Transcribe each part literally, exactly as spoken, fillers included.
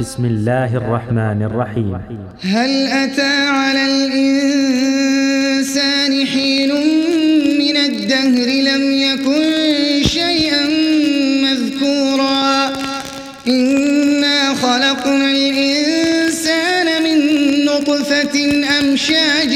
بسم الله الرحمن الرحيم. هل أتى على الإنسان حين من الدهر لم يكن شيئا مذكورا إنا خلقنا الإنسان من نطفة أمشاج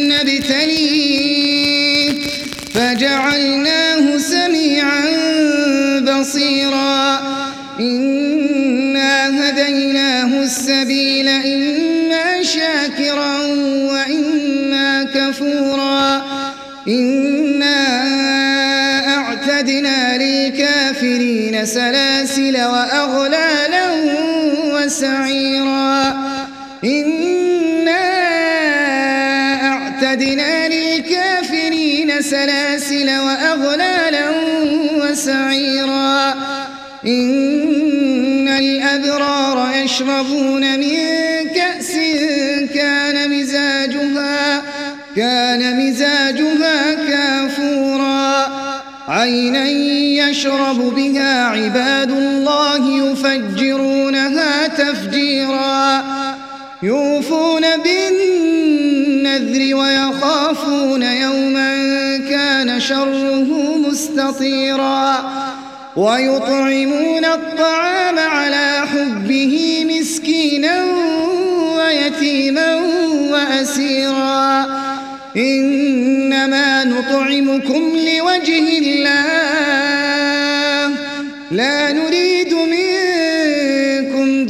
نبتليه فجعلناه سميعا بصيرا إنا هديناه السبيل إما شاكرا وإما كفورا إنا أعتدنا للكافرين سلاسل وأغلالا وسعيرا إنا أعتدنا للكافرين سلاسل وأغلالا وسعيرا إن الأبرار يشربون من كأس كان مزاجها كان مزاجها كافورا عينا يشرب بها عباد الله يفجرونها تفجيرا يوفون بالنذر ويخافون يوما كان شره مستطيرا ويطعمون الطعام على حبه مسكينا ويتيما وأسيرا إنما نطعمكم لوجه الله لا نريد منكم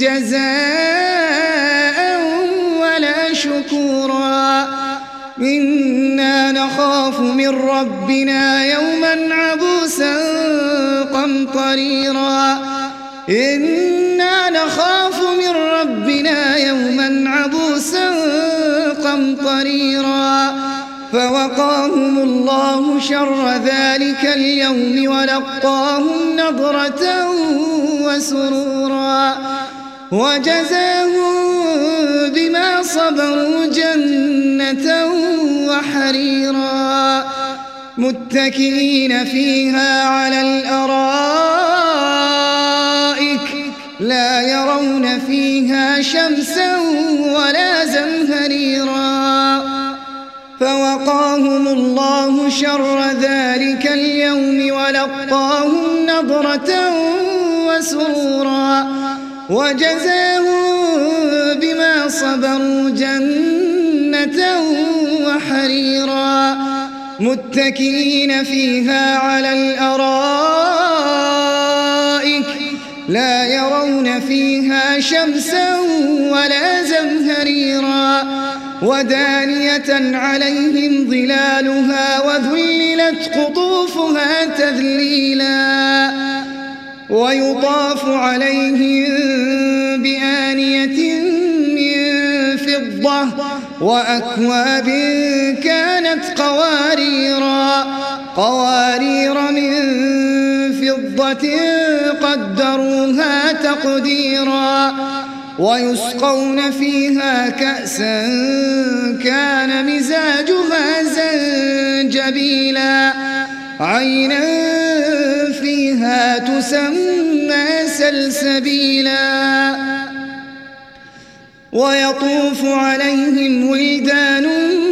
جزاء ولا شكورا إنا نخاف من ربنا يوما عبوسا قمطريرا إنا نخاف من ربنا يوما عبوسا قمطريرا فوقاهم الله شر ذلك اليوم ولقاهم نضرة وسرورا وجزاهم بما صبروا جنة وحريرا متكئين فيها على الأرائك لا يرون فيها شمسا ولا زمهريرا فوقاهم الله شر ذلك اليوم ولقاهم نضرة وسرورا وجزاهم بما صبروا جنة وحريرا متكئين فيها على الأرائك لا يرون فيها شمسا ولا زمهريرا ودانية عليهم ظلالها وذللت قطوفها تذليلا ويطاف عليهم بآنية من فضة وأكواب كانت قواريرا قوارير من فضة قدروها تقديرا ويسقون فيها كأسا كان مزاجها زنجبيلا عينا فيها تسمى سلسبيلا ويطوف عليهم ولدان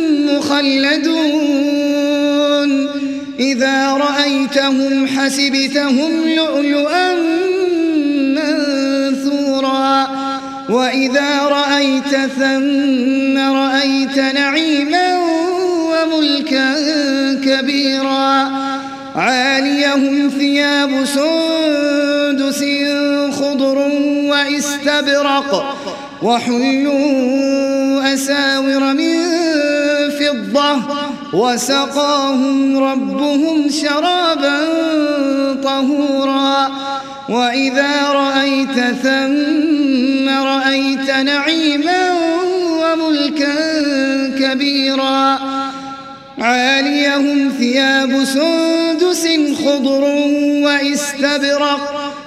مخلدون إذا رأيتهم حسبتهم لؤلؤا منثورا وإذا رأيت ثم رأيت نعيما وملكا كبيرا عاليهم ثياب سندس خضر واستبرق وحلوا أساور من فضة وسقاهم ربهم شرابا طهورا وإذا رأيت ثم رأيت نعيما وملكا كبيرا عاليهم ثياب سندس خضر واستبرق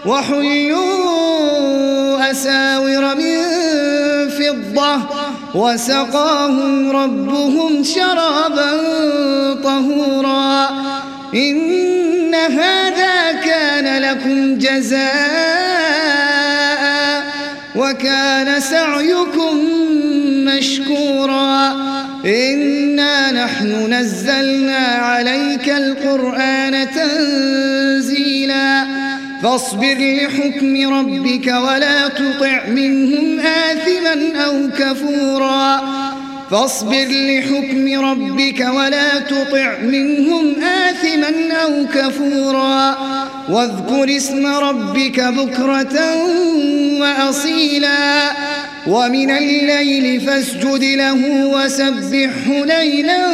وحلوا أساور من فضة وسقاهم ربهم شرابا طهورا إن هذا كان لكم جزاء وكان سعيكم مشكورا إنا نحن نزلنا عليك القرآن تنزيلا فاصبر لحكم ربك ولا تطع منهم آثما أو كفورا فاصبر لحكم ربك ولا تطع منهم آثما أو كفورا واذكر اسم ربك بكرة وأصيلا ومن الليل فاسجد له وسبحه ليلا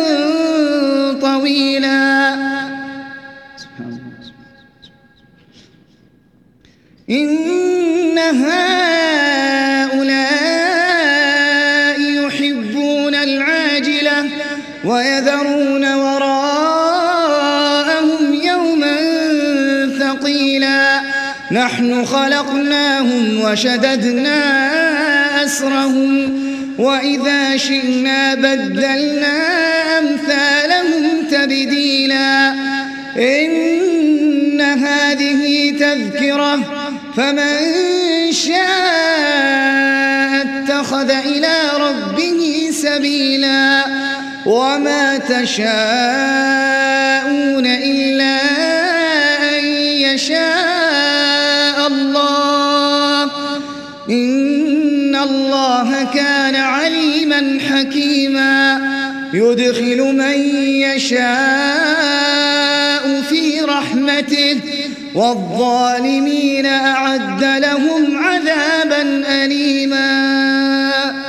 طويلا إن هؤلاء يحبون العاجلة ويذرون وراءهم يوما ثقيلا نحن خلقناهم وشددنا أسرهم وإذا شئنا بدلنا أمثالهم تبديلا إن هذه تذكرة فمن شاء اتخذ إلى ربه سبيلا وما تشاءون إلا أن يشاء الله إن الله كان عليما حكيما يدخل من يشاء في رحمته والظالمين أعد لهم عذابا أليما.